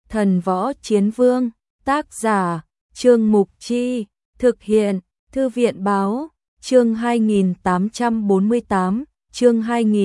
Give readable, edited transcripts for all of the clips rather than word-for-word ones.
Thần Võ Chiến Vương, tác giả, Trương Mục Chi, thực hiện, Thư viện Báo, chương 2848, chương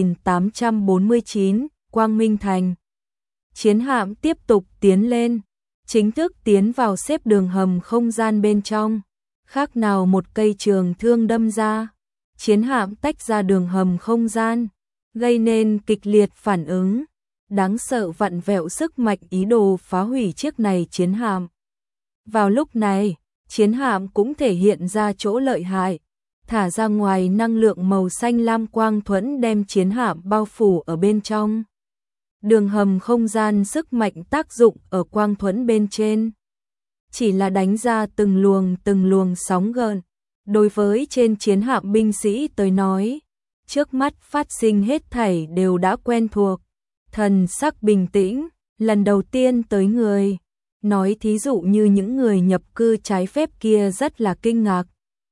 2849, Quang Minh Thành. Chiến hạm tiếp tục tiến lên, chính thức tiến vào xếp đường hầm không gian bên trong, khác nào một cây trường thương đâm ra. Chiến hạm tách ra đường hầm không gian, gây nên kịch liệt phản ứng, đáng sợ vặn vẹo sức mạnh ý đồ phá hủy chiếc này chiến hạm. Vào lúc này, chiến hạm cũng thể hiện ra chỗ lợi hại, thả ra ngoài năng lượng màu xanh lam quang thuẫn đem chiến hạm bao phủ ở bên trong. Đường hầm không gian sức mạnh tác dụng ở quang thuẫn bên trên, chỉ là đánh ra từng luồng sóng gợn. Đối với trên chiến hạm binh sĩ tới nói, trước mắt phát sinh hết thảy đều đã quen thuộc, thần sắc bình tĩnh, lần đầu tiên tới người. Nói thí dụ như những người nhập cư trái phép kia rất là kinh ngạc.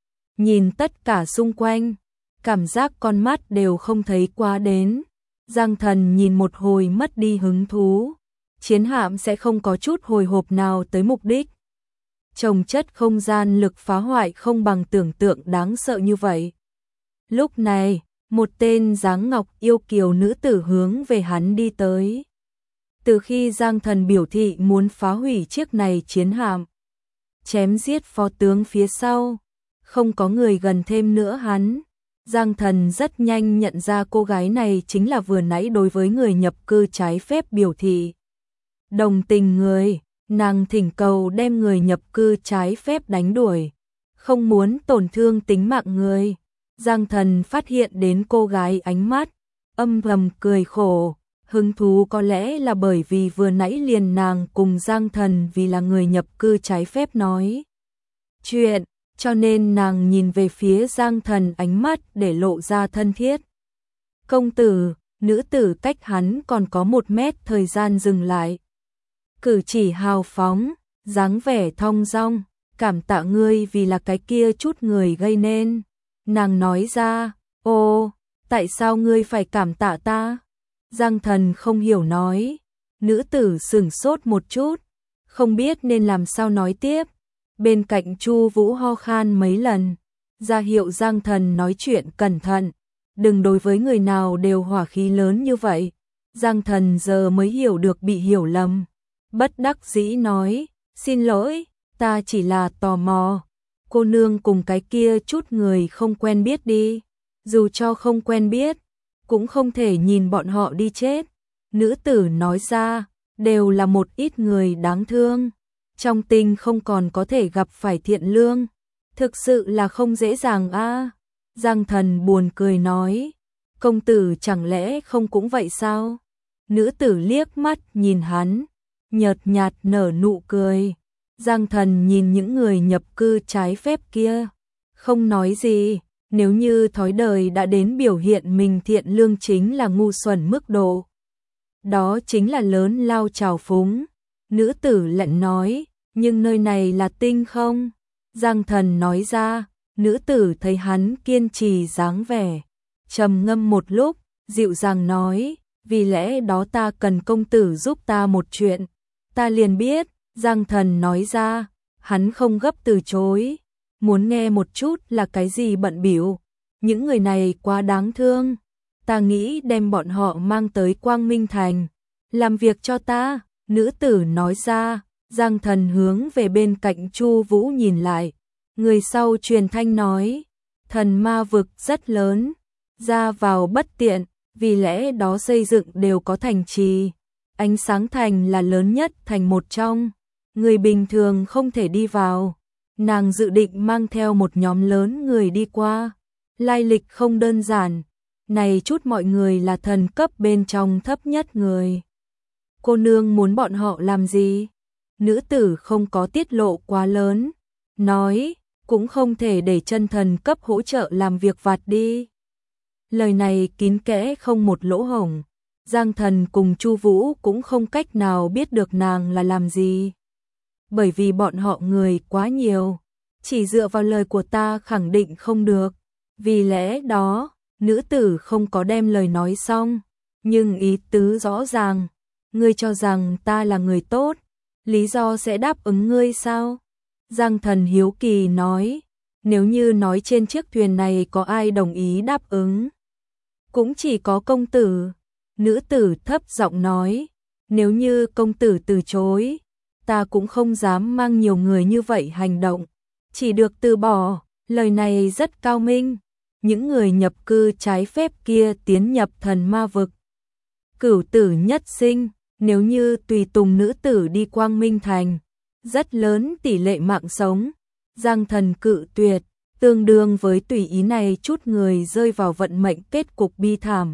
Nhìn tất cả xung quanh, cảm giác con mắt đều không thấy qua đến. Giang Thần nhìn một hồi mất đi hứng thú, chiến hạm sẽ không có chút hồi hộp nào tới mục đích. Chồng chất không gian lực phá hoại không bằng tưởng tượng đáng sợ như vậy. Lúc này, một tên dáng ngọc yêu kiều nữ tử hướng về hắn đi tới. Từ khi Giang Thần biểu thị muốn phá hủy chiếc này chiến hạm, chém giết phó tướng phía sau, không có người gần thêm nữa hắn. Giang Thần rất nhanh nhận ra cô gái này chính là vừa nãy đối với người nhập cư trái phép biểu thị đồng tình người. Nàng thỉnh cầu đem người nhập cư trái phép đánh đuổi, không muốn tổn thương tính mạng người. Giang Thần phát hiện đến cô gái ánh mắt, âm thầm cười khổ, hứng thú có lẽ là bởi vì vừa nãy liền nàng cùng Giang Thần vì là người nhập cư trái phép nói chuyện, cho nên nàng nhìn về phía Giang Thần ánh mắt để lộ ra thân thiết. Công tử, nữ tử cách hắn còn có 1 mét thời gian dừng lại. Cử chỉ hào phóng, dáng vẻ thong dong, cảm tạ ngươi vì là cái kia chút người gây nên. Nàng nói ra, ô, tại sao ngươi phải cảm tạ ta? Giang Thần không hiểu nói. Nữ tử sửng sốt một chút, không biết nên làm sao nói tiếp. Bên cạnh Chu Vũ ho khan mấy lần, ra hiệu Giang Thần nói chuyện cẩn thận, đừng đối với người nào đều hỏa khí lớn như vậy. Giang Thần giờ mới hiểu được bị hiểu lầm. Bất đắc dĩ nói, xin lỗi, ta chỉ là tò mò. Cô nương cùng cái kia chút người không quen biết đi. Dù cho không quen biết, cũng không thể nhìn bọn họ đi chết. Nữ tử nói ra, đều là một ít người đáng thương. Trong tinh không còn có thể gặp phải thiện lương. Thực sự là không dễ dàng a. Giang Thần buồn cười nói, công tử chẳng lẽ không cũng vậy sao? Nữ tử liếc mắt nhìn hắn, nhợt nhạt nở nụ cười. Giang Thần nhìn những người nhập cư trái phép kia, không nói gì. Nếu như thói đời đã đến biểu hiện mình thiện lương chính là ngu xuẩn mức độ, đó chính là lớn lao trào phúng. Nữ tử lạnh nói, nhưng nơi này là tinh không? Giang Thần nói ra. Nữ tử thấy hắn kiên trì dáng vẻ, trầm ngâm một lúc, dịu dàng nói, vì lẽ đó ta cần công tử giúp ta một chuyện. Ta liền biết. Giang Thần nói ra, hắn không gấp từ chối, muốn nghe một chút là cái gì bận bịu. Những người này quá đáng thương, ta nghĩ đem bọn họ mang tới Quang Minh Thành, làm việc cho ta. Nữ tử nói ra. Giang Thần hướng về bên cạnh Chu Vũ nhìn lại, người sau truyền thanh nói, thần ma vực rất lớn, ra vào bất tiện, vì lẽ đó xây dựng đều có thành trì. Ánh sáng thành là lớn nhất thành một trong, người bình thường không thể đi vào. Nàng dự định mang theo một nhóm lớn người đi qua, lai lịch không đơn giản. Này chút mọi người là thần cấp bên trong thấp nhất người. Cô nương muốn bọn họ làm gì? Nữ tử không có tiết lộ quá lớn, nói, cũng không thể để chân thần cấp hỗ trợ làm việc vặt đi. Lời này kín kẽ không một lỗ hổng. Giang Thần cùng Chu Vũ cũng không cách nào biết được nàng là làm gì. Bởi vì bọn họ người quá nhiều, chỉ dựa vào lời của ta khẳng định không được. Vì lẽ đó, nữ tử không có đem lời nói xong, nhưng ý tứ rõ ràng. Ngươi cho rằng ta là người tốt, lý do sẽ đáp ứng ngươi sao? Giang Thần hiếu kỳ nói, nếu như nói trên chiếc thuyền này có ai đồng ý đáp ứng, cũng chỉ có công tử. Nữ tử thấp giọng nói, nếu như công tử từ chối, ta cũng không dám mang nhiều người như vậy hành động, chỉ được từ bỏ. Lời này rất cao minh. Những người nhập cư trái phép kia tiến nhập thần ma vực, cửu tử nhất sinh, nếu như tùy tùng nữ tử đi Quang Minh Thành, rất lớn tỷ lệ mạng sống. Giang Thần cự tuyệt, tương đương với tùy ý này chút người rơi vào vận mệnh kết cục bi thảm.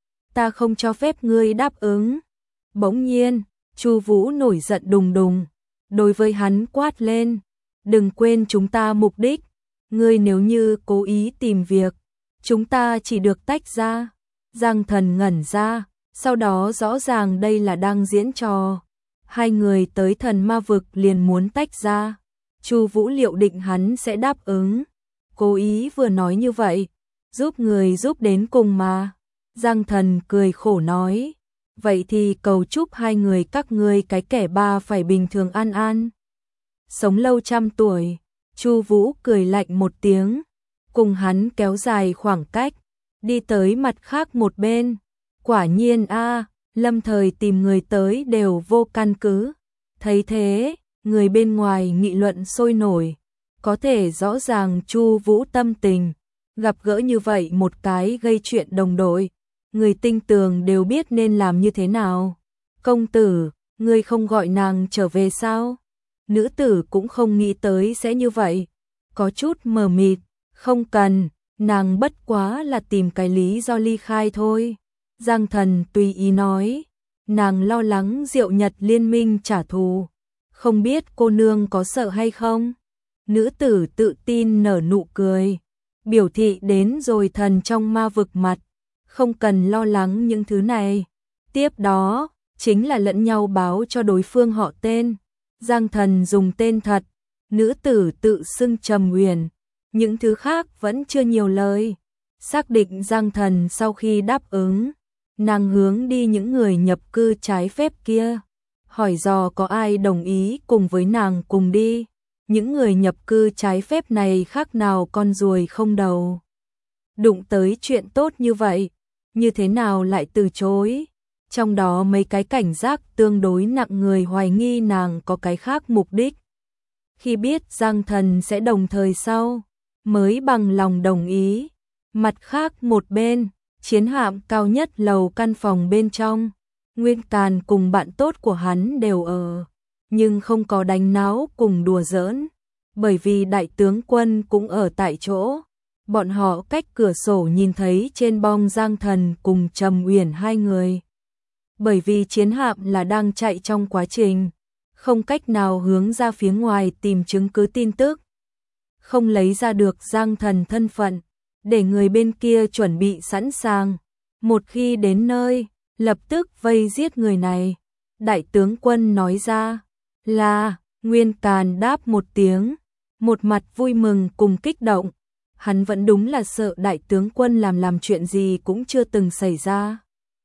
Ta không cho phép ngươi đáp ứng. Bỗng nhiên, Chu Vũ nổi giận đùng đùng, đối với hắn quát lên, đừng quên chúng ta mục đích, ngươi nếu như cố ý tìm việc, chúng ta chỉ được tách ra. Giang Thần ngẩn ra, sau đó rõ ràng đây là đang diễn trò. Hai người tới thần ma vực liền muốn tách ra. Chu Vũ liệu định hắn sẽ đáp ứng. Cố ý vừa nói như vậy, giúp người giúp đến cùng mà. Giang Thần cười khổ nói, vậy thì cầu chúc hai người các ngươi cái kẻ ba phải bình thường an an, sống lâu trăm tuổi. Chu Vũ cười lạnh một tiếng, cùng hắn kéo dài khoảng cách, đi tới mặt khác một bên. Quả nhiên lâm thời tìm người tới đều vô căn cứ. Thấy thế, người bên ngoài nghị luận sôi nổi, có thể rõ ràng Chu Vũ tâm tình, gặp gỡ như vậy một cái gây chuyện đồng đội, người tinh tường đều biết nên làm như thế nào. Công tử, ngươi không gọi nàng trở về sao? Nữ tử cũng không nghĩ tới sẽ như vậy, có chút mờ mịt, không cần, nàng bất quá là tìm cái lý do ly khai thôi. Giang Thần tùy ý nói, nàng lo lắng Diệu Nhật liên minh trả thù, không biết cô nương có sợ hay không? Nữ tử tự tin nở nụ cười, biểu thị đến rồi thần trong ma vực mặt, không cần lo lắng những thứ này. Tiếp đó, chính là lẫn nhau báo cho đối phương họ tên. Giang Thần dùng tên thật, nữ tử tự xưng Trầm Uyển, những thứ khác vẫn chưa nhiều lời. Xác định Giang Thần sau khi đáp ứng, nàng hướng đi những người nhập cư trái phép kia, hỏi dò có ai đồng ý cùng với nàng cùng đi. Những người nhập cư trái phép này khác nào con ruồi không đầu. Đụng tới chuyện tốt như vậy, như thế nào lại từ chối? Trong đó mấy cái cảnh giác tương đối nặng người hoài nghi nàng có cái khác mục đích. Khi biết Giang Thần sẽ đồng thời sau, mới bằng lòng đồng ý. Mặt khác một bên, chiến hạm cao nhất lầu căn phòng bên trong, Nguyên Càn cùng bạn tốt của hắn đều ở, nhưng không có đánh náo cùng đùa giỡn, bởi vì đại tướng quân cũng ở tại chỗ. Bọn họ cách cửa sổ nhìn thấy trên bong Giang Thần cùng Trầm Uyển hai người. Bởi vì chiến hạm là đang chạy trong quá trình, không cách nào hướng ra phía ngoài tìm chứng cứ tin tức, không lấy ra được Giang Thần thân phận, để người bên kia chuẩn bị sẵn sàng. Một khi đến nơi, lập tức vây giết người này. Đại tướng quân nói ra là, Nguyên Càn đáp một tiếng, một mặt vui mừng cùng kích động. Hắn vẫn đúng là sợ đại tướng quân làm chuyện gì cũng chưa từng xảy ra.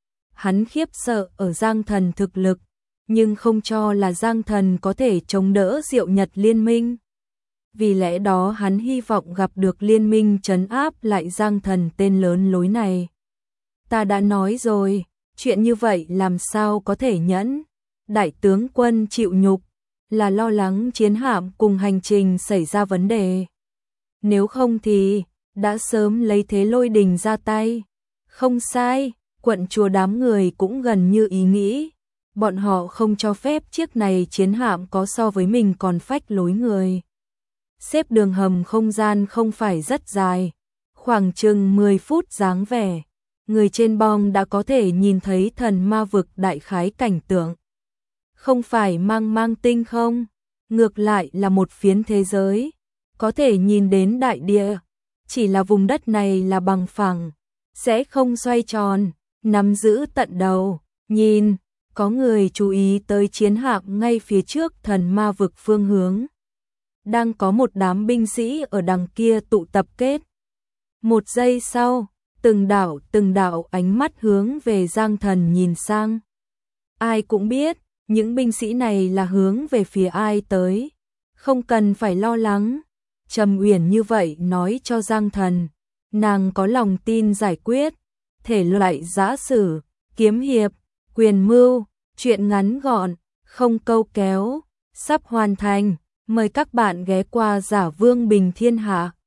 Hắn khiếp sợ ở Giang Thần thực lực, nhưng không cho là Giang Thần có thể chống đỡ Diệu Nhật liên minh. Vì lẽ đó hắn hy vọng gặp được liên minh trấn áp lại Giang Thần tên lớn lối này. Ta đã nói rồi, chuyện như vậy làm sao có thể nhẫn. Đại tướng quân chịu nhục, là lo lắng chiến hạm cùng hành trình xảy ra vấn đề. Nếu không thì, đã sớm lấy thế lôi đình ra tay. Không sai, quận chùa đám người cũng gần như ý nghĩ. Bọn họ không cho phép chiếc này chiến hạm có so với mình còn phách lối người. Xếp đường hầm không gian không phải rất dài, khoảng chừng 10 phút dáng vẻ. Người trên bong đã có thể nhìn thấy thần ma vực đại khái cảnh tượng. Không phải mang tinh không, ngược lại là một phiến thế giới, có thể nhìn đến đại địa. Chỉ là vùng đất này là bằng phẳng, sẽ không xoay tròn, nắm giữ tận đầu. Nhìn, có người chú ý tới chiến hạm ngay phía trước thần ma vực phương hướng. Đang có một đám binh sĩ ở đằng kia tụ tập kết. Một giây sau, từng đạo ánh mắt hướng về Giang Thần nhìn sang. Ai cũng biết, Những binh sĩ này là hướng về phía ai tới? Không cần phải lo lắng. Trầm Uyển như vậy nói cho Giang Thần, nàng có lòng tin giải quyết. Thể loại giã sử, kiếm hiệp, quyền mưu, truyện ngắn gọn, không câu kéo, sắp hoàn thành. Mời các bạn ghé qua Giả Vương Bình Thiên Hạ.